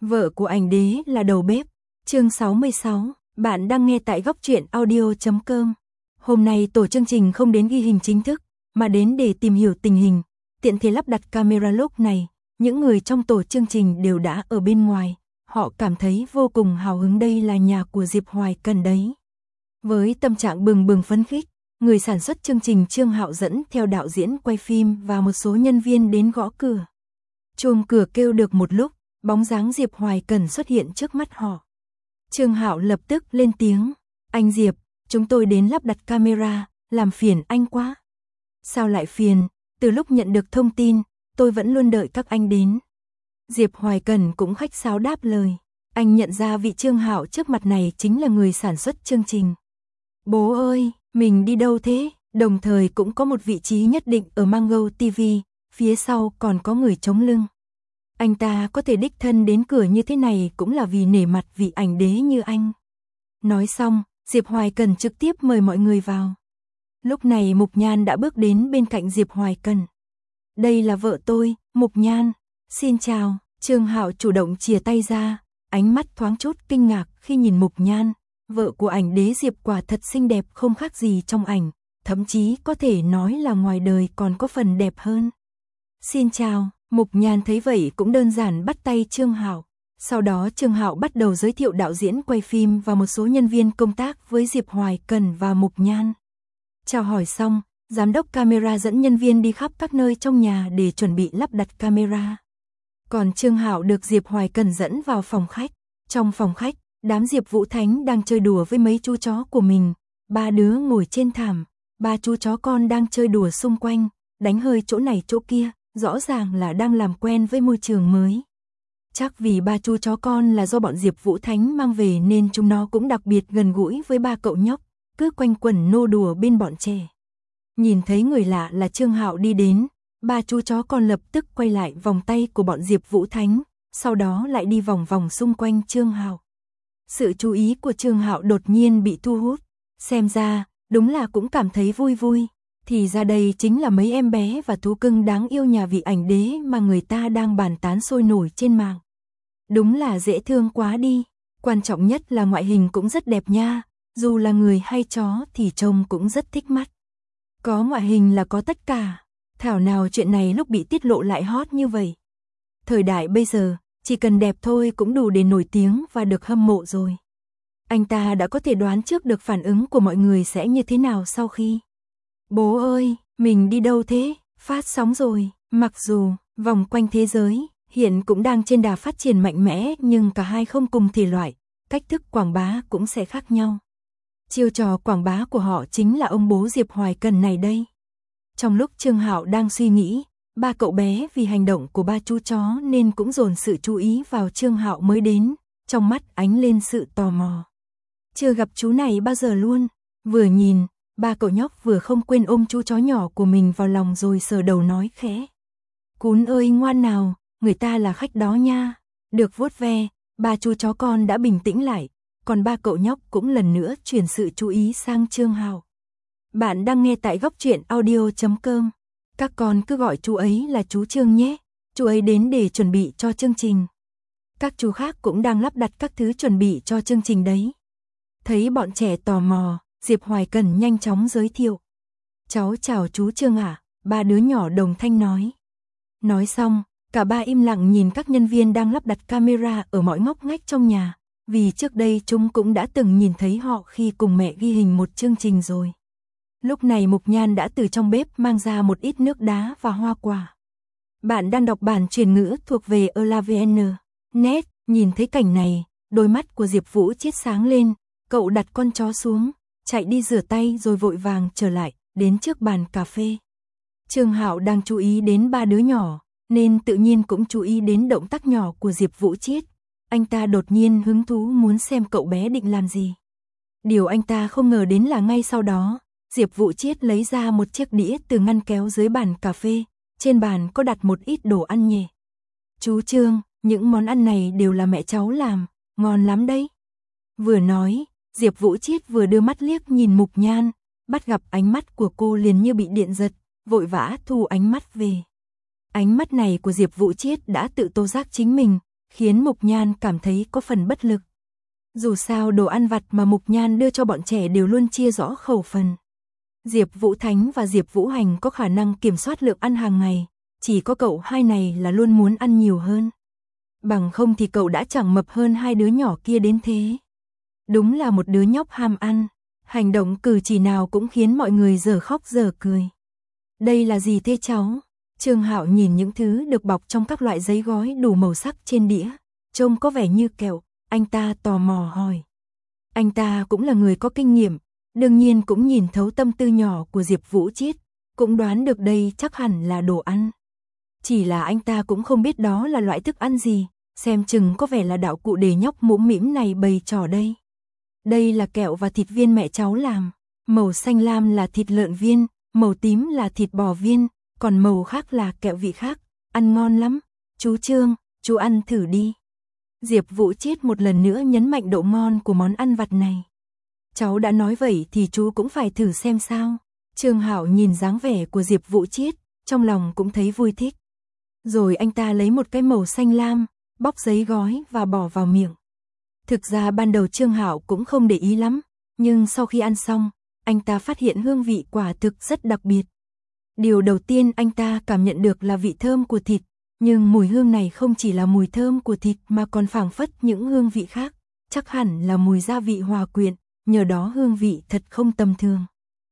Vợ của ảnh đế là đầu bếp. Chương 66, bạn đang nghe tại góc truyện audio.com. Hôm nay tổ chương trình không đến ghi hình chính thức, mà đến để tìm hiểu tình hình, tiện thể lắp đặt camera. Lúc này, những người trong tổ chương trình đều đã ở bên ngoài, họ cảm thấy vô cùng hào hứng, đây là nhà của Diệp Hoài Cần đấy. Với tâm trạng bừng bừng phấn khích, người sản xuất chương trình Trương Hạo dẫn theo đạo diễn quay phim và một số nhân viên đến gõ cửa. Chuông cửa kêu được một lúc, bóng dáng Diệp Hoài Cần xuất hiện trước mắt họ. Trương Hạo lập tức lên tiếng, anh Diệp, chúng tôi đến lắp đặt camera, làm phiền anh quá. Sao lại phiền, từ lúc nhận được thông tin, tôi vẫn luôn đợi các anh đến. Diệp Hoài Cần cũng khách sáo đáp lời, anh nhận ra vị Trương Hạo trước mặt này chính là người sản xuất chương trình. Bố ơi, mình đi đâu thế? Đồng thời cũng có một vị trí nhất định ở Mango TV, phía sau còn có người chống lưng. Anh ta có thể đích thân đến cửa như thế này cũng là vì nể mặt vị ảnh đế như anh. Nói xong, Diệp Hoài Cần trực tiếp mời mọi người vào. Lúc này Mục Nhan đã bước đến bên cạnh Diệp Hoài Cần. Đây là vợ tôi, Mục Nhan. Xin chào. Trương Hạo chủ động chìa tay ra, ánh mắt thoáng chút kinh ngạc khi nhìn Mục Nhan. Vợ của ảnh đế Diệp quả thật xinh đẹp không khác gì trong ảnh, thậm chí có thể nói là ngoài đời còn có phần đẹp hơn. Xin chào. Mục Nhan thấy vậy cũng đơn giản bắt tay Trương Hạo. Sau đó Trương Hạo bắt đầu giới thiệu đạo diễn quay phim và một số nhân viên công tác với Diệp Hoài Cần và Mục Nhan. Chào hỏi xong, giám đốc camera dẫn nhân viên đi khắp các nơi trong nhà để chuẩn bị lắp đặt camera. Còn Trương Hạo được Diệp Hoài Cần dẫn vào phòng khách. Trong phòng khách, đám Diệp Vũ Thánh đang chơi đùa với mấy chú chó của mình. Ba đứa ngồi trên thảm, ba chú chó con đang chơi đùa xung quanh, đánh hơi chỗ này chỗ kia. Rõ ràng là đang làm quen với môi trường mới. Chắc vì ba chú chó con là do bọn Diệp Vũ Thánh mang về nên chúng nó cũng đặc biệt gần gũi với ba cậu nhóc, cứ quanh quẩn nô đùa bên bọn trẻ. Nhìn thấy người lạ là Trương Hạo đi đến, ba chú chó con lập tức quay lại vòng tay của bọn Diệp Vũ Thánh, sau đó lại đi vòng vòng xung quanh Trương Hạo. Sự chú ý của Trương Hạo đột nhiên bị thu hút, xem ra, đúng là cũng cảm thấy vui vui. Thì ra đây chính là mấy em bé và thú cưng đáng yêu nhà vị ảnh đế mà người ta đang bàn tán sôi nổi trên mạng. Đúng là dễ thương quá đi, quan trọng nhất là ngoại hình cũng rất đẹp nha, dù là người hay chó thì trông cũng rất thích mắt. Có ngoại hình là có tất cả, thảo nào chuyện này lúc bị tiết lộ lại hot như vậy. Thời đại bây giờ, chỉ cần đẹp thôi cũng đủ để nổi tiếng và được hâm mộ rồi. Anh ta đã có thể đoán trước được phản ứng của mọi người sẽ như thế nào sau khi. Bố ơi, mình đi đâu thế? Phát sóng rồi. Mặc dù vòng quanh thế giới hiện cũng đang trên đà phát triển mạnh mẽ nhưng cả hai không cùng thể loại, cách thức quảng bá cũng sẽ khác nhau. Chiêu trò quảng bá của họ chính là ông bố Diệp Hoài Cần này đây. Trong lúc Trương Hạo đang suy nghĩ, ba cậu bé vì hành động của ba chú chó nên cũng dồn sự chú ý vào Trương Hạo mới đến, trong mắt ánh lên sự tò mò. Chưa gặp chú này bao giờ luôn, vừa nhìn. Ba cậu nhóc vừa không quên ôm chú chó nhỏ của mình vào lòng rồi sờ đầu nói khẽ. Cún ơi ngoan nào, người ta là khách đó nha. Được vuốt ve, ba chú chó con đã bình tĩnh lại, còn ba cậu nhóc cũng lần nữa chuyển sự chú ý sang Trương Hạo. Bạn đang nghe tại góc truyện audio.com. Các con cứ gọi chú ấy là chú Trương nhé, chú ấy đến để chuẩn bị cho chương trình. Các chú khác cũng đang lắp đặt các thứ chuẩn bị cho chương trình đấy. Thấy bọn trẻ tò mò, Diệp Hoài Cần nhanh chóng giới thiệu. Cháu chào chú Trương ạ, ba đứa nhỏ đồng thanh nói. Nói xong, cả ba im lặng nhìn các nhân viên đang lắp đặt camera ở mọi ngóc ngách trong nhà, vì trước đây chúng cũng đã từng nhìn thấy họ khi cùng mẹ ghi hình một chương trình rồi. Lúc này Mục Nhan đã từ trong bếp mang ra một ít nước đá và hoa quả. Bạn đang đọc bản truyền ngữ thuộc về ELAVN.net, nhìn thấy cảnh này, đôi mắt của Diệp Vũ Chiết sáng lên, cậu đặt con chó xuống. Chạy đi rửa tay rồi vội vàng trở lại, đến trước bàn cà phê. Trương Hạo đang chú ý đến ba đứa nhỏ, nên tự nhiên cũng chú ý đến động tác nhỏ của Diệp Vũ Chiết. Anh ta đột nhiên hứng thú muốn xem cậu bé định làm gì. Điều anh ta không ngờ đến là ngay sau đó, Diệp Vũ Chiết lấy ra một chiếc đĩa từ ngăn kéo dưới bàn cà phê, trên bàn có đặt một ít đồ ăn nhẹ. Chú Trương, những món ăn này đều là mẹ cháu làm, ngon lắm đấy. Vừa nói, Diệp Vũ Chiết vừa đưa mắt liếc nhìn Mục Nhan, bắt gặp ánh mắt của cô liền như bị điện giật, vội vã thu ánh mắt về. Ánh mắt này của Diệp Vũ Chiết đã tự tố giác chính mình, khiến Mục Nhan cảm thấy có phần bất lực. Dù sao đồ ăn vặt mà Mục Nhan đưa cho bọn trẻ đều luôn chia rõ khẩu phần. Diệp Vũ Thánh và Diệp Vũ Hành có khả năng kiểm soát lượng ăn hàng ngày, chỉ có cậu hai này là luôn muốn ăn nhiều hơn. Bằng không thì cậu đã chẳng mập hơn hai đứa nhỏ kia đến thế. Đúng là một đứa nhóc ham ăn, hành động cử chỉ nào cũng khiến mọi người dở khóc dở cười. Đây là gì thế cháu? Trương Hạo nhìn những thứ được bọc trong các loại giấy gói đủ màu sắc trên đĩa, trông có vẻ như kẹo, anh ta tò mò hỏi. Anh ta cũng là người có kinh nghiệm, đương nhiên cũng nhìn thấu tâm tư nhỏ của Diệp Vũ Chiết, cũng đoán được đây chắc hẳn là đồ ăn. Chỉ là anh ta cũng không biết đó là loại thức ăn gì, xem chừng có vẻ là đạo cụ để nhóc mũm mĩm này bày trò đây. Đây là kẹo và thịt viên mẹ cháu làm, màu xanh lam là thịt lợn viên, màu tím là thịt bò viên, còn màu khác là kẹo vị khác, ăn ngon lắm. Chú Trương, chú ăn thử đi. Diệp Vũ Chiết một lần nữa nhấn mạnh độ ngon của món ăn vặt này. Cháu đã nói vậy thì chú cũng phải thử xem sao. Trương Hạo nhìn dáng vẻ của Diệp Vũ Chiết, trong lòng cũng thấy vui thích. Rồi anh ta lấy một cái màu xanh lam, bóc giấy gói và bỏ vào miệng. Thực ra ban đầu Trương Hạo cũng không để ý lắm, nhưng sau khi ăn xong, anh ta phát hiện hương vị quả thực rất đặc biệt. Điều đầu tiên anh ta cảm nhận được là vị thơm của thịt, nhưng mùi hương này không chỉ là mùi thơm của thịt mà còn phảng phất những hương vị khác, chắc hẳn là mùi gia vị hòa quyện, nhờ đó hương vị thật không tầm thường.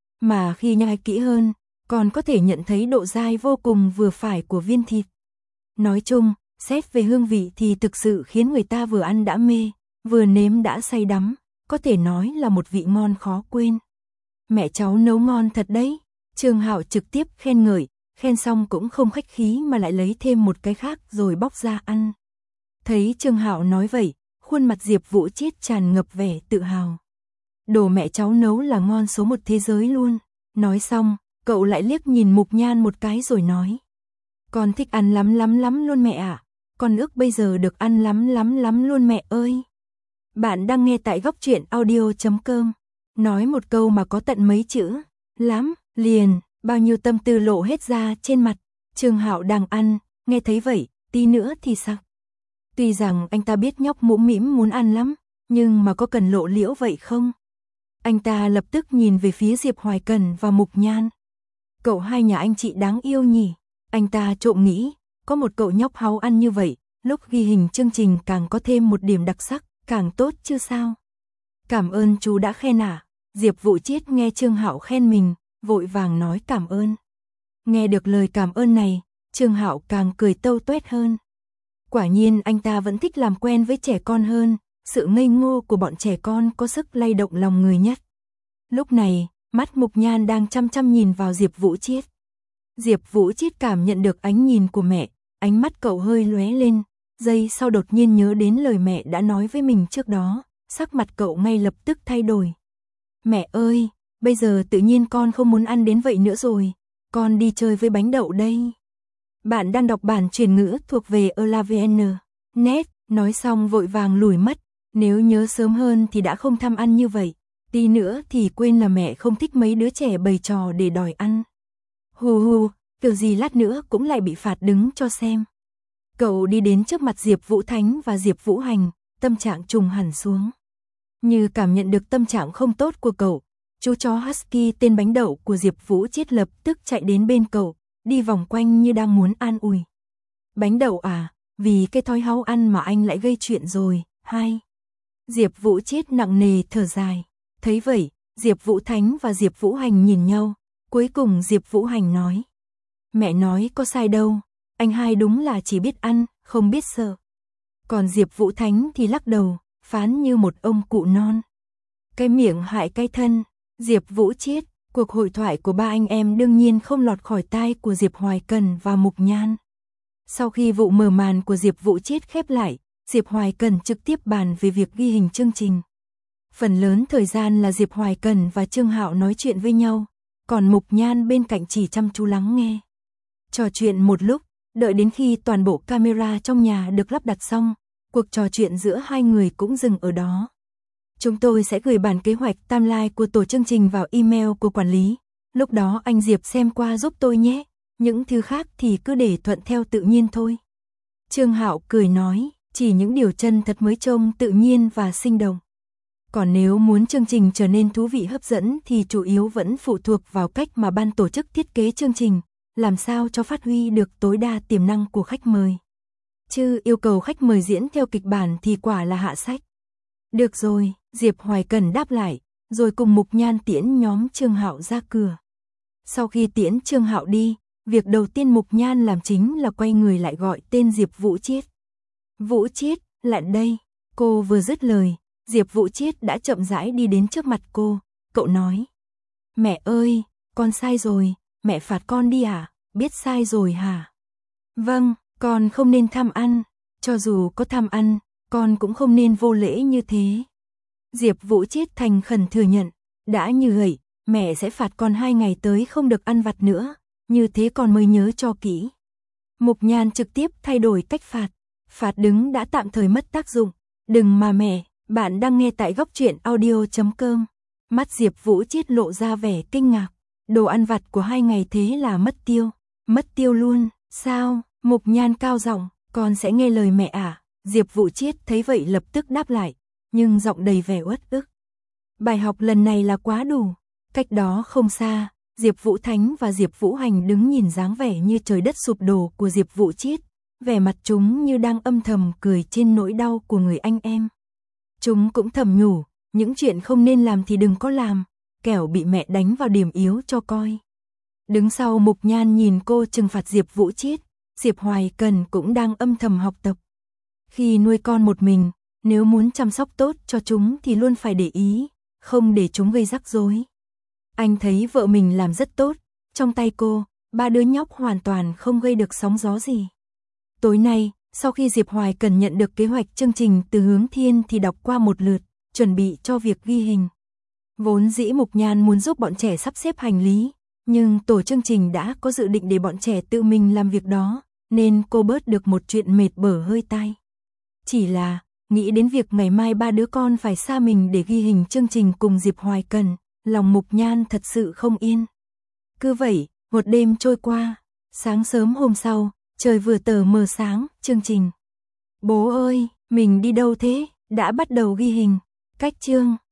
Mà khi nhai kỹ hơn, còn có thể nhận thấy độ dai vô cùng vừa phải của viên thịt. Nói chung, xét về hương vị thì thực sự khiến người ta vừa ăn đã mê, vừa nếm đã say đắm, có thể nói là một vị ngon khó quên. Mẹ cháu nấu ngon thật đấy. Trương Hạo trực tiếp khen ngợi, khen xong cũng không khách khí mà lại lấy thêm một cái khác rồi bóc ra ăn. Thấy Trương Hạo nói vậy, khuôn mặt Diệp Vũ Chiết tràn ngập vẻ tự hào. Đồ mẹ cháu nấu là ngon số một thế giới luôn. Nói xong, cậu lại liếc nhìn Mục Nhan một cái rồi nói. Con thích ăn lắm lắm lắm luôn mẹ ạ. Con ước bây giờ được ăn lắm lắm lắm luôn mẹ ơi. Bạn đang nghe tại Góc Truyện Audio.com. Nói một câu mà có tận mấy chữ. Lắm, liền, bao nhiêu tâm tư lộ hết ra trên mặt. Trương Hạo đang ăn, nghe thấy vậy, tí nữa thì sao? Tuy rằng anh ta biết nhóc mũm mĩm muốn ăn lắm, nhưng mà có cần lộ liễu vậy không? Anh ta lập tức nhìn về phía Diệp Hoài Cần và Mục Nhan. Cậu hai nhà anh chị đáng yêu nhỉ? Anh ta trộm nghĩ, có một cậu nhóc háu ăn như vậy, lúc ghi hình chương trình càng có thêm một điểm đặc sắc, càng tốt chứ sao? Cảm ơn chú đã khen ạ. Diệp Vũ Chiết nghe Trương Hạo khen mình, vội vàng nói cảm ơn. Nghe được lời cảm ơn này, Trương Hạo càng cười tâu tuét hơn. Quả nhiên anh ta vẫn thích làm quen với trẻ con hơn, sự ngây ngô của bọn trẻ con có sức lay động lòng người nhất. Lúc này, mắt Mục Nhan đang chăm chăm nhìn vào Diệp Vũ Chiết. Diệp Vũ Chiết cảm nhận được ánh nhìn của mẹ, ánh mắt cậu hơi lóe lên, giây sau đột nhiên nhớ đến lời mẹ đã nói với mình trước đó, sắc mặt cậu ngay lập tức thay đổi. Mẹ ơi, bây giờ tự nhiên con không muốn ăn đến vậy nữa rồi, con đi chơi với bánh đậu đây. Bạn đang đọc bản truyền ngữ thuộc về ELAVN.net, nói xong vội vàng lùi mất, nếu nhớ sớm hơn thì đã không tham ăn như vậy, tí nữa thì quên là mẹ không thích mấy đứa trẻ bày trò để đòi ăn. Hù hù, kiểu gì lát nữa cũng lại bị phạt đứng cho xem. Cậu đi đến trước mặt Diệp Vũ Thánh và Diệp Vũ Hành, tâm trạng trùng hẳn xuống. Như cảm nhận được tâm trạng không tốt của cậu, chú chó Husky tên bánh đậu của Diệp Vũ Chiết lập tức chạy đến bên cậu, đi vòng quanh như đang muốn an ủi. Bánh đậu à, vì cái thói háu ăn mà anh lại gây chuyện rồi, hai. Diệp Vũ Chiết nặng nề thở dài. Thấy vậy, Diệp Vũ Thánh và Diệp Vũ Hành nhìn nhau, cuối cùng Diệp Vũ Hành nói. Mẹ nói có sai đâu, anh hai đúng là chỉ biết ăn, không biết sợ. Còn Diệp Vũ Thánh thì lắc đầu, phán như một ông cụ non. Cái miệng hại cái thân. Diệp Vũ Chiết, cuộc hội thoại của ba anh em đương nhiên không lọt khỏi tai của Diệp Hoài Cần và Mục Nhan. Sau khi vụ mở màn của Diệp Vũ Chiết khép lại, Diệp Hoài Cần trực tiếp bàn về việc ghi hình chương trình. Phần lớn thời gian là Diệp Hoài Cần và Trương Hạo nói chuyện với nhau, còn Mục Nhan bên cạnh chỉ chăm chú lắng nghe. Trò chuyện một lúc, đợi đến khi toàn bộ camera trong nhà được lắp đặt xong, cuộc trò chuyện giữa hai người cũng dừng ở đó. Chúng tôi sẽ gửi bản kế hoạch timeline của tổ chương trình vào email của quản lý. Lúc đó anh Diệp xem qua giúp tôi nhé. Những thứ khác thì cứ để thuận theo tự nhiên thôi. Trương Hạo cười nói, chỉ những điều chân thật mới trông tự nhiên và sinh động. Còn nếu muốn chương trình trở nên thú vị hấp dẫn thì chủ yếu vẫn phụ thuộc vào cách mà ban tổ chức thiết kế chương trình, làm sao cho phát huy được tối đa tiềm năng của khách mời. Chứ yêu cầu khách mời diễn theo kịch bản thì quả là hạ sách. Được rồi, Diệp Hoài Cần đáp lại, rồi cùng Mục Nhan tiễn nhóm Trương Hạo ra cửa. Sau khi tiễn Trương Hạo đi, việc đầu tiên Mục Nhan làm chính là quay người lại gọi tên Diệp Vũ Chiết. Vũ Chiết, lại đây. Cô vừa dứt lời, Diệp Vũ Chiết đã chậm rãi đi đến trước mặt cô. Cậu nói, mẹ ơi, con sai rồi, mẹ phạt con đi à, biết sai rồi hả? Vâng, con không nên tham ăn, cho dù có tham ăn, con cũng không nên vô lễ như thế. Diệp Vũ Chiết thành khẩn thừa nhận, đã như vậy, mẹ sẽ phạt con 2 ngày tới không được ăn vặt nữa, như thế con mới nhớ cho kỹ. Mục Nhan trực tiếp thay đổi cách phạt, phạt đứng đã tạm thời mất tác dụng, đừng mà mẹ, bạn đang nghe tại góc truyện audio.com. Mắt Diệp Vũ Chiết lộ ra vẻ kinh ngạc, đồ ăn vặt của 2 ngày thế là mất tiêu luôn, sao? Mục Nhan cao giọng, con sẽ nghe lời mẹ à? Diệp Vũ Chiết thấy vậy lập tức đáp lại, nhưng giọng đầy vẻ uất ức. Bài học lần này là quá đủ. Cách đó không xa, Diệp Vũ Thánh và Diệp Vũ Hành đứng nhìn dáng vẻ như trời đất sụp đổ của Diệp Vũ Chiết, vẻ mặt chúng như đang âm thầm cười trên nỗi đau của người anh em. Chúng cũng thầm nhủ, những chuyện không nên làm thì đừng có làm, kẻo bị mẹ đánh vào điểm yếu cho coi. Đứng sau Mục Nhan nhìn cô trừng phạt Diệp Vũ Chiết, Diệp Hoài Cần cũng đang âm thầm học tập. Khi nuôi con một mình, nếu muốn chăm sóc tốt cho chúng thì luôn phải để ý, không để chúng gây rắc rối. Anh thấy vợ mình làm rất tốt, trong tay cô, 3 đứa nhóc hoàn toàn không gây được sóng gió gì. Tối nay, sau khi Diệp Hoài Cần nhận được kế hoạch chương trình từ Hướng Thiên thì đọc qua một lượt, chuẩn bị cho việc ghi hình. Vốn dĩ Mục Nhan muốn giúp bọn trẻ sắp xếp hành lý, nhưng tổ chương trình đã có dự định để bọn trẻ tự mình làm việc đó, nên cô bớt được một chuyện mệt bở hơi tai. Chỉ là, nghĩ đến việc ngày mai 3 đứa con phải xa mình để ghi hình chương trình cùng Diệp Hoài Cần, lòng Mục Nhan thật sự không yên. Cứ vậy, một đêm trôi qua, sáng sớm hôm sau, trời vừa tờ mờ sáng, chương trình. Bố ơi, mình đi đâu thế? Đã bắt đầu ghi hình. Cách chương.